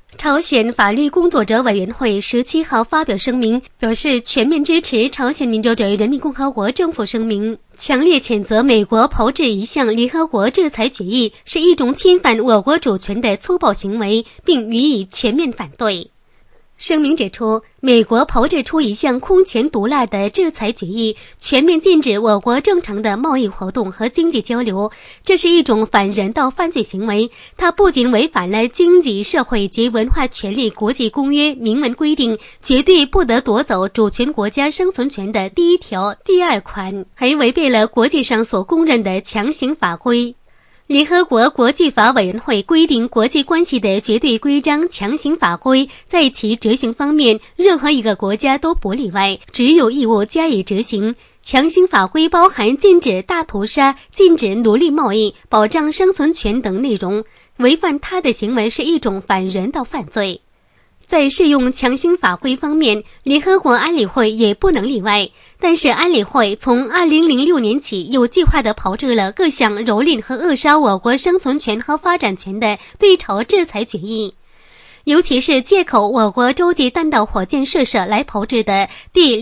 朝鲜法律工作者委员会17号发表声明，表示全面支持朝鲜民主主义人民共和国政府声明，强烈谴责美国炮制一项联合国制裁决议是一种侵犯我国主权的粗暴行为，并予以全面反对。声明指出，美国炮制出一项空前毒辣的制裁决议，全面禁止我国正常的贸易活动和经济交流，这是一种反人道犯罪行为。它不仅违反了经济社会及文化权利国际公约明文规定绝对不得夺走主权国家生存权的第1条第2款，还违背了国际上所公认的强行法规。联合国国际法委员会规定国际关系的绝对规章强行法规，在其执行方面，任何一个国家都不例外，只有义务加以执行。强行法规包含禁止大屠杀、禁止奴隶贸易、保障生存权等内容，违反它的行为是一种反人道犯罪。在适用强行法规方面，联合国安理会也不能例外。但是安理会从2006年起有计划地炮制了各项蹂躏和扼杀我国生存权和发展权的对朝制裁决议。尤其是借口我国洲际弹道火箭试射来炮制的第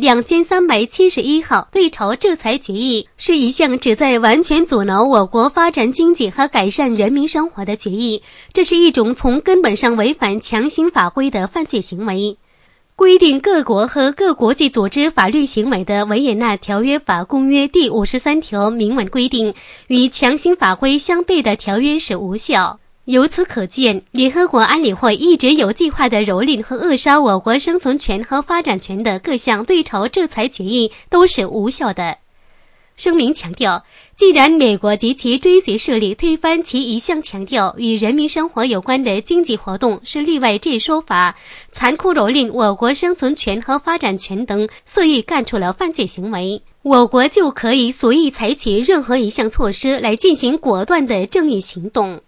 2371号对朝制裁决议，是一项旨在完全阻挠我国发展经济和改善人民生活的决议，这是一种从根本上违反强行法规的犯罪行为。规定各国和各国际组织法律行为的维也纳条约法公约第53条明文规定，与强行法规相悖的条约是无效。由此可见，联合国安理会一直有计划的蹂躏和扼杀我国生存权和发展权的各项对朝制裁决议都是无效的。声明强调，既然美国及其追随势力推翻其一向强调与人民生活有关的经济活动是例外制说法，残酷蹂躏我国生存权和发展权等，肆意干出了犯罪行为，我国就可以随意采取任何一项措施来进行果断的正义行动。